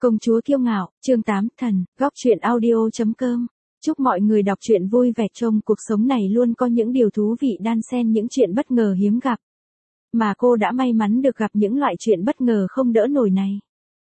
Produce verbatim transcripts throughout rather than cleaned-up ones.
Công chúa kiêu ngạo, chương tám, thần, góc truyện audio.com. Chúc mọi người đọc truyện vui vẻ, trong cuộc sống này luôn có những điều thú vị đan xen những chuyện bất ngờ hiếm gặp. Mà cô đã may mắn được gặp những loại chuyện bất ngờ không đỡ nổi này.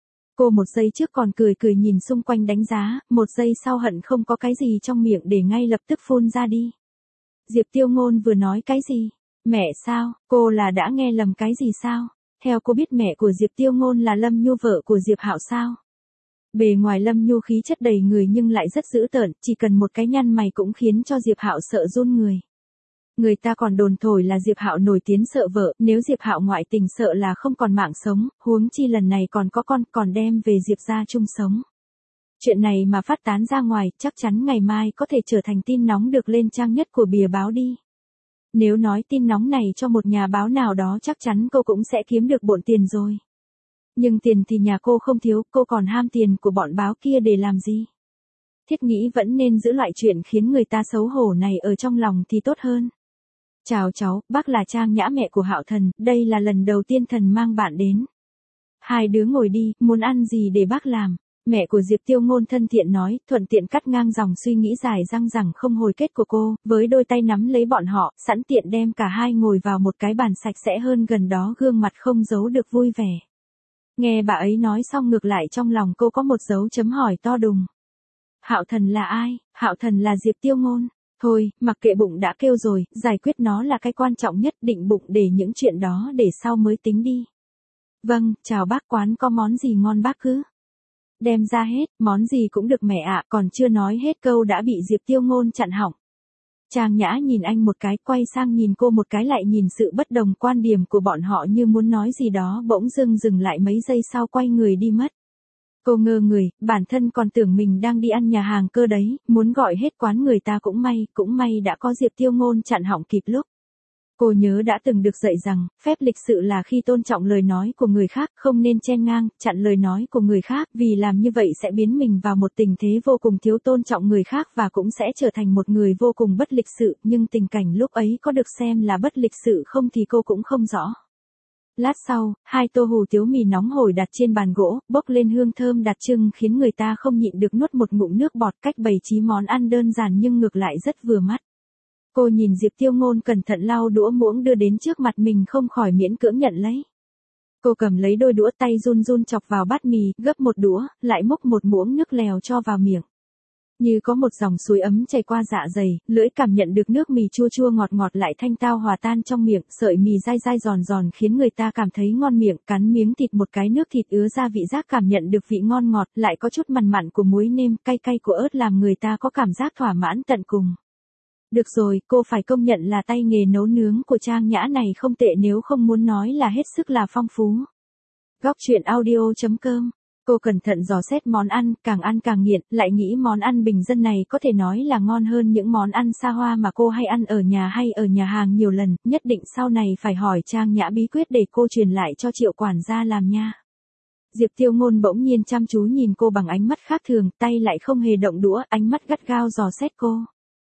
Cô một giây trước còn cười cười nhìn xung quanh đánh giá, một giây sau hận không có cái gì trong miệng để ngay lập tức phun ra đi. Diệp Tiêu Ngôn vừa nói cái gì? Mẹ sao? Cô là đã nghe lầm cái gì sao? Theo cô biết mẹ của Diệp Tiêu Ngôn là Lâm Nhu, vợ của Diệp Hạo sao? Bề ngoài Lâm Nhu khí chất đầy người nhưng lại rất dữ tợn, chỉ cần một cái nhăn mày cũng khiến cho Diệp Hạo sợ run người. Người ta còn đồn thổi là Diệp Hạo nổi tiếng sợ vợ, nếu Diệp Hạo ngoại tình sợ là không còn mạng sống, huống chi lần này còn có con, còn đem về Diệp gia chung sống. Chuyện này mà phát tán ra ngoài, chắc chắn ngày mai có thể trở thành tin nóng được lên trang nhất của bìa báo đi. Nếu nói tin nóng này cho một nhà báo nào đó chắc chắn cô cũng sẽ kiếm được bộn tiền rồi. Nhưng tiền thì nhà cô không thiếu, cô còn ham tiền của bọn báo kia để làm gì? Thiết nghĩ vẫn nên giữ loại chuyện khiến người ta xấu hổ này ở trong lòng thì tốt hơn. Chào cháu, bác là Trang Nhã, mẹ của Hạo Thần, đây là lần đầu tiên thần mang bạn đến. Hai đứa ngồi đi, muốn ăn gì để bác làm? Mẹ của Diệp Tiêu Ngôn thân thiện nói, thuận tiện cắt ngang dòng suy nghĩ dài dằng dẳng không hồi kết của cô, với đôi tay nắm lấy bọn họ, sẵn tiện đem cả hai ngồi vào một cái bàn sạch sẽ hơn gần đó, gương mặt không giấu được vui vẻ. Nghe bà ấy nói xong ngược lại trong lòng cô có một dấu chấm hỏi to đùng. Hạo Thần là ai? Hạo Thần là Diệp Tiêu Ngôn. Thôi, mặc kệ, bụng đã kêu rồi, giải quyết nó là cái quan trọng nhất, định bụng để những chuyện đó để sau mới tính đi. Vâng, chào bác, quán có món gì ngon bác cứ đem ra hết, món gì cũng được mẹ ạ, còn chưa nói hết câu đã bị Diệp Tiêu Ngôn chặn họng. Trang Nhã nhìn anh một cái, quay sang nhìn cô một cái, lại nhìn sự bất đồng quan điểm của bọn họ như muốn nói gì đó, bỗng dưng dừng lại mấy giây sau quay người đi mất. Cô ngơ người, bản thân còn tưởng mình đang đi ăn nhà hàng cơ đấy, muốn gọi hết quán người ta cũng may, cũng may đã có Diệp Tiêu Ngôn chặn họng kịp lúc. Cô nhớ đã từng được dạy rằng, phép lịch sự là khi tôn trọng lời nói của người khác, không nên chen ngang, chặn lời nói của người khác, vì làm như vậy sẽ biến mình vào một tình thế vô cùng thiếu tôn trọng người khác và cũng sẽ trở thành một người vô cùng bất lịch sự, nhưng tình cảnh lúc ấy có được xem là bất lịch sự không thì cô cũng không rõ. Lát sau, hai tô hủ tiếu mì nóng hổi đặt trên bàn gỗ, bốc lên hương thơm đặc trưng khiến người ta không nhịn được nuốt một ngụm nước bọt. Cách bày trí món ăn đơn giản nhưng ngược lại rất vừa mắt. Cô nhìn Diệp Tiêu Ngôn cẩn thận lau đũa muỗng đưa đến trước mặt mình, không khỏi miễn cưỡng nhận lấy. Cô cầm lấy đôi đũa, tay run run chọc vào bát mì, gấp một đũa, lại múc một muỗng nước lèo cho vào miệng. Như có một dòng suối ấm chảy qua dạ dày, lưỡi cảm nhận được nước mì chua chua ngọt ngọt lại thanh tao hòa tan trong miệng, sợi mì dai dai giòn giòn khiến người ta cảm thấy ngon miệng, cắn miếng thịt một cái, nước thịt ứa ra, vị giác cảm nhận được vị ngon ngọt, lại có chút mặn mặn của muối nêm, cay cay của ớt làm người ta có cảm giác thỏa mãn tận cùng. Được rồi, cô phải công nhận là tay nghề nấu nướng của Trang Nhã này không tệ, nếu không muốn nói là hết sức là phong phú. Góc truyện audio.com. Cô cẩn thận dò xét món ăn, càng ăn càng nghiện, lại nghĩ món ăn bình dân này có thể nói là ngon hơn những món ăn xa hoa mà cô hay ăn ở nhà hay ở nhà hàng nhiều lần, nhất định sau này phải hỏi Trang Nhã bí quyết để cô truyền lại cho Triệu quản gia làm nha. Diệp Tiêu Ngôn bỗng nhiên chăm chú nhìn cô bằng ánh mắt khác thường, tay lại không hề động đũa, ánh mắt gắt gao dò xét cô.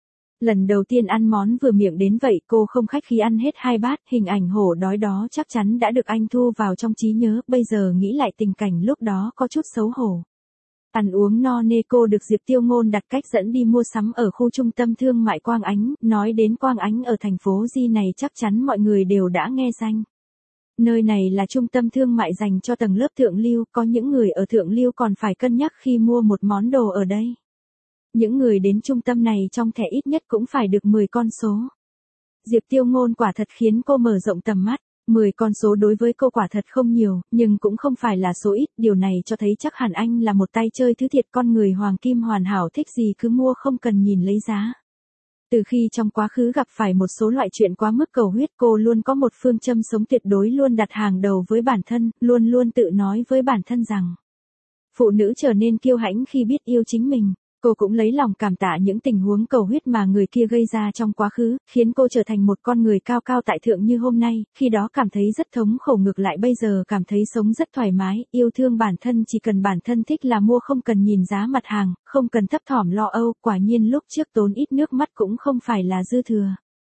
Lần đầu tiên ăn món vừa miệng đến vậy, cô không khách khí ăn hết hai bát, hình ảnh hổ đói đó chắc chắn đã được anh thu vào trong trí nhớ, bây giờ nghĩ lại tình cảnh lúc đó có chút xấu hổ. Ăn uống no nê, cô được Diệp Tiêu Ngôn đặt cách dẫn đi mua sắm ở khu trung tâm thương mại Quang Ánh, nói đến Quang Ánh ở thành phố Di này chắc chắn mọi người đều đã nghe danh. Nơi này là trung tâm thương mại dành cho tầng lớp thượng lưu, có những người ở thượng lưu còn phải cân nhắc khi mua một món đồ ở đây. Những người đến trung tâm này trong thẻ ít nhất cũng phải được mười con số. Diệp Tiêu Ngôn quả thật khiến cô mở rộng tầm mắt. mười con số đối với cô quả thật không nhiều, nhưng cũng không phải là số ít, điều này cho thấy chắc hẳn anh là một tay chơi thứ thiệt, con người hoàng kim hoàn hảo, thích gì cứ mua không cần nhìn lấy giá. Từ khi trong quá khứ gặp phải một số loại chuyện quá mức cầu huyết, cô luôn có một phương châm sống tuyệt đối, luôn đặt hàng đầu với bản thân, luôn luôn tự nói với bản thân rằng phụ nữ trở nên kiêu hãnh khi biết yêu chính mình. Cô cũng lấy lòng cảm tạ những tình huống cầu huyết mà người kia gây ra trong quá khứ, khiến cô trở thành một con người cao cao tại thượng như hôm nay, khi đó cảm thấy rất thống khổ, ngược lại bây giờ cảm thấy sống rất thoải mái, yêu thương bản thân, chỉ cần bản thân thích là mua, không cần nhìn giá mặt hàng, không cần thấp thỏm lo âu, quả nhiên lúc trước tốn ít nước mắt cũng không phải là dư thừa.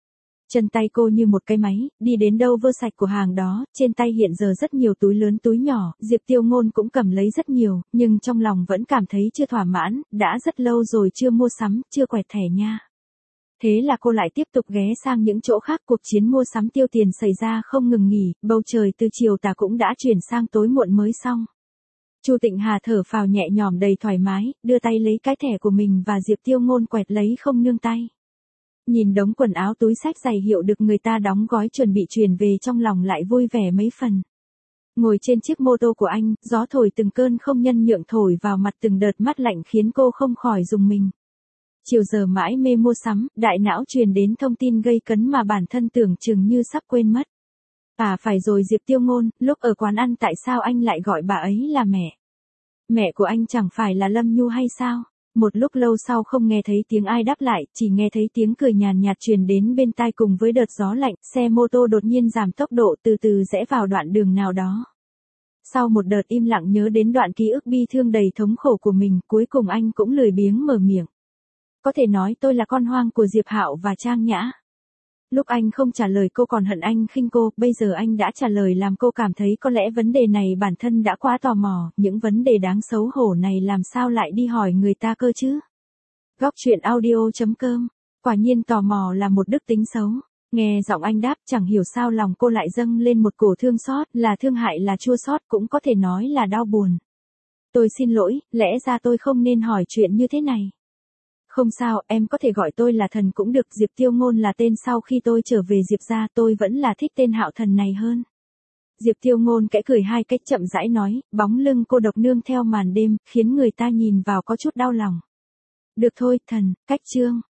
Chân tay cô như một cái máy, đi đến đâu vơ sạch của hàng đó, trên tay hiện giờ rất nhiều túi lớn túi nhỏ, Diệp Tiêu Ngôn cũng cầm lấy rất nhiều, nhưng trong lòng vẫn cảm thấy chưa thỏa mãn, đã rất lâu rồi chưa mua sắm, chưa quẹt thẻ nha. Thế là cô lại tiếp tục ghé sang những chỗ khác, cuộc chiến mua sắm tiêu tiền xảy ra không ngừng nghỉ, bầu trời từ chiều tà cũng đã chuyển sang tối muộn mới xong. Chu Tịnh Hà thở phào nhẹ nhõm đầy thoải mái, đưa tay lấy cái thẻ của mình và Diệp Tiêu Ngôn quẹt lấy không nương tay. Nhìn đống quần áo túi xách giày hiệu được người ta đóng gói chuẩn bị chuyển về, trong lòng lại vui vẻ mấy phần. Ngồi trên chiếc mô tô của anh, gió thổi từng cơn không nhân nhượng thổi vào mặt từng đợt mát lạnh khiến cô không khỏi rùng mình. Chiều giờ mãi mê mua sắm, đại não truyền đến thông tin gây cấn mà bản thân tưởng chừng như sắp quên mất. À phải rồi, Diệp Tiêu Ngôn, lúc ở quán ăn tại sao anh lại gọi bà ấy là mẹ? Mẹ của anh chẳng phải là Lâm Nhu hay sao? Một lúc lâu sau không nghe thấy tiếng ai đáp lại, chỉ nghe thấy tiếng cười nhàn nhạt truyền đến bên tai cùng với đợt gió lạnh, xe mô tô đột nhiên giảm tốc độ từ từ rẽ vào đoạn đường nào đó. Sau một đợt im lặng nhớ đến đoạn ký ức bi thương đầy thống khổ của mình, cuối cùng anh cũng lười biếng mở miệng. Có thể nói tôi là con hoang của Diệp Hạo và Trang Nhã. Lúc anh không trả lời cô còn hận anh khinh cô, bây giờ anh đã trả lời làm cô cảm thấy có lẽ vấn đề này bản thân đã quá tò mò, những vấn đề đáng xấu hổ này làm sao lại đi hỏi người ta cơ chứ. Góc truyện audio chấm com, quả nhiên tò mò là một đức tính xấu. Nghe giọng anh đáp, chẳng hiểu sao lòng cô lại dâng lên một cổ thương xót, là thương hại là chua xót, cũng có thể nói là đau buồn. Tôi xin lỗi, lẽ ra tôi không nên hỏi chuyện như thế này. Không sao, em có thể gọi tôi là Thần cũng được, Diệp Tiêu Ngôn là tên sau khi tôi trở về Diệp gia, tôi vẫn là thích tên Hạo Thần này hơn. Diệp Tiêu Ngôn kẽ cười hai cách chậm rãi nói, bóng lưng cô độc nương theo màn đêm, khiến người ta nhìn vào có chút đau lòng. Được thôi, Thần, cách chương.